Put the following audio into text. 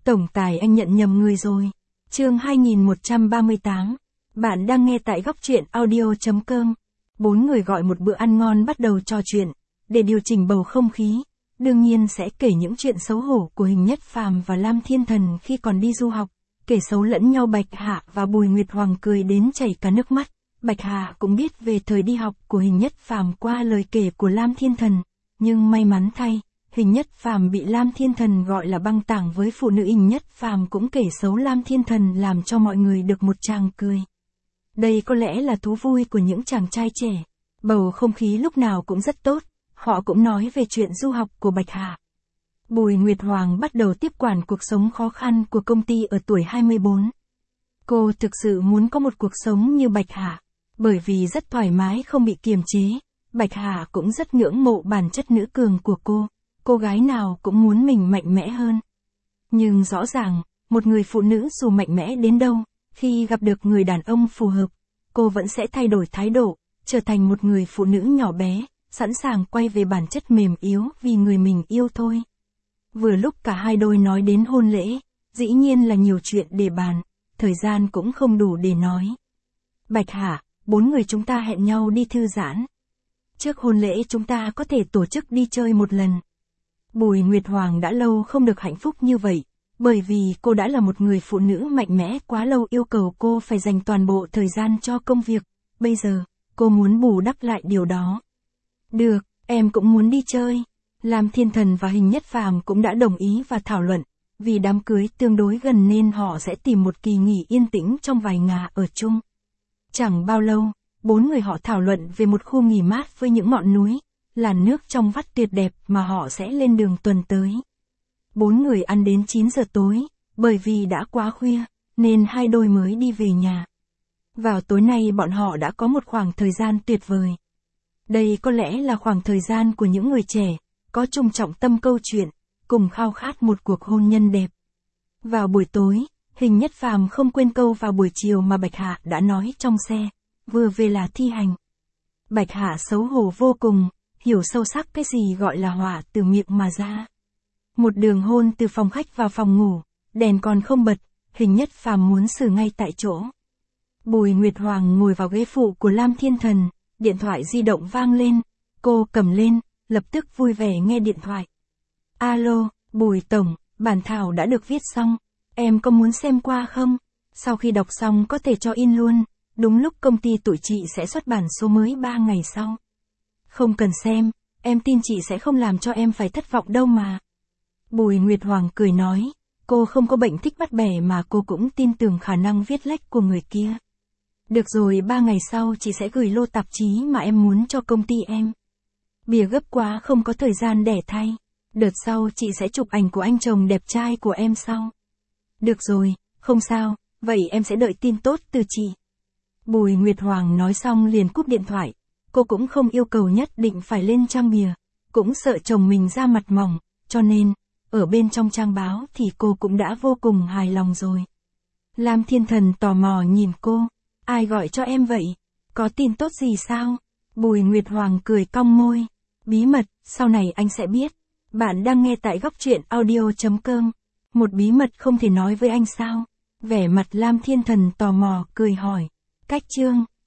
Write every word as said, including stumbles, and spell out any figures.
Tổng tài anh nhận nhầm người rồi. Chương hai nghìn một trăm ba mươi tám. Bạn đang nghe tại góc truyện audio.com. Bốn người gọi một bữa ăn ngon bắt đầu trò chuyện. Để điều chỉnh bầu không khí, đương nhiên sẽ kể những chuyện xấu hổ của Hình Nhất Phàm và Lam Thiên Thần khi còn đi du học. Kể xấu lẫn nhau Bạch Hạ và Bùi Nguyệt Hoàng cười đến chảy cả nước mắt. Bạch Hạ cũng biết về thời đi học của Hình Nhất Phàm qua lời kể của Lam Thiên Thần. Nhưng may mắn thay, Hình Nhất Phàm bị Lam Thiên Thần gọi là băng tảng với phụ nữ. Hình Nhất Phàm cũng kể xấu Lam Thiên Thần làm cho mọi người được một tràng cười. Đây có lẽ là thú vui của những chàng trai trẻ. Bầu không khí lúc nào cũng rất tốt, họ cũng nói về chuyện du học của Bạch Hạ. Bùi Nguyệt Hoàng bắt đầu tiếp quản cuộc sống khó khăn của công ty ở tuổi hai mươi bốn. Cô thực sự muốn có một cuộc sống như Bạch Hạ, bởi vì rất thoải mái không bị kiềm chế. Bạch Hạ cũng rất ngưỡng mộ bản chất nữ cường của cô, cô gái nào cũng muốn mình mạnh mẽ hơn. Nhưng rõ ràng, một người phụ nữ dù mạnh mẽ đến đâu, khi gặp được người đàn ông phù hợp, cô vẫn sẽ thay đổi thái độ, trở thành một người phụ nữ nhỏ bé, sẵn sàng quay về bản chất mềm yếu vì người mình yêu thôi. Vừa lúc cả hai đôi nói đến hôn lễ, dĩ nhiên là nhiều chuyện để bàn, thời gian cũng không đủ để nói. Bạch Hạ, bốn người chúng ta hẹn nhau đi thư giãn. Trước hôn lễ chúng ta có thể tổ chức đi chơi một lần. Bùi Nguyệt Hoàng đã lâu không được hạnh phúc như vậy, bởi vì cô đã là một người phụ nữ mạnh mẽ quá lâu yêu cầu cô phải dành toàn bộ thời gian cho công việc, bây giờ, cô muốn bù đắp lại điều đó. Được, em cũng muốn đi chơi. Lam Thiên Thần và Hình Nhất Phàm cũng đã đồng ý và thảo luận, vì đám cưới tương đối gần nên họ sẽ tìm một kỳ nghỉ yên tĩnh trong vài ngày ở chung. Chẳng bao lâu, bốn người họ thảo luận về một khu nghỉ mát với những ngọn núi, làn nước trong vắt tuyệt đẹp mà họ sẽ lên đường tuần tới. Bốn người ăn đến chín giờ tối, bởi vì đã quá khuya, nên hai đôi mới đi về nhà. Vào tối nay bọn họ đã có một khoảng thời gian tuyệt vời. Đây có lẽ là khoảng thời gian của những người trẻ, có chung trọng tâm câu chuyện, cùng khao khát một cuộc hôn nhân đẹp. Vào buổi tối, Hình Nhất Phàm không quên câu vào buổi chiều mà Bạch Hạ đã nói trong xe, vừa về là thi hành. Bạch Hạ xấu hổ vô cùng, hiểu sâu sắc cái gì gọi là họa từ miệng mà ra. Một đường hôn từ phòng khách vào phòng ngủ, đèn còn không bật, Hình Nhất Phàm muốn xử ngay tại chỗ. Bùi Nguyệt Hoàng ngồi vào ghế phụ của Lam Thiên Thần, điện thoại di động vang lên, cô cầm lên, lập tức vui vẻ nghe điện thoại. Alo, Bùi Tổng, bản thảo đã được viết xong, em có muốn xem qua không? Sau khi đọc xong có thể cho in luôn, đúng lúc công ty tụi chị sẽ xuất bản số mới ba ngày sau. Không cần xem, em tin chị sẽ không làm cho em phải thất vọng đâu mà. Bùi Nguyệt Hoàng cười nói, cô không có bệnh thích bắt bẻ mà cô cũng tin tưởng khả năng viết lách của người kia. Được rồi, ba ngày sau chị sẽ gửi lô tạp chí mà em muốn cho công ty em. Bìa gấp quá không có thời gian để thay. Đợt sau chị sẽ chụp ảnh của anh chồng đẹp trai của em sau. Được rồi, không sao, vậy em sẽ đợi tin tốt từ chị. Bùi Nguyệt Hoàng nói xong liền cúp điện thoại. Cô cũng không yêu cầu nhất định phải lên trang bìa, cũng sợ chồng mình ra mặt mỏng, cho nên, ở bên trong trang báo thì cô cũng đã vô cùng hài lòng rồi. Lam Thiên Thần tò mò nhìn cô, ai gọi cho em vậy? Có tin tốt gì sao? Bùi Nguyệt Hoàng cười cong môi, bí mật, sau này anh sẽ biết. Bạn đang nghe tại góc truyện audio.com. Một bí mật không thể nói với anh sao? Vẻ mặt Lam Thiên Thần tò mò cười hỏi. Cách chương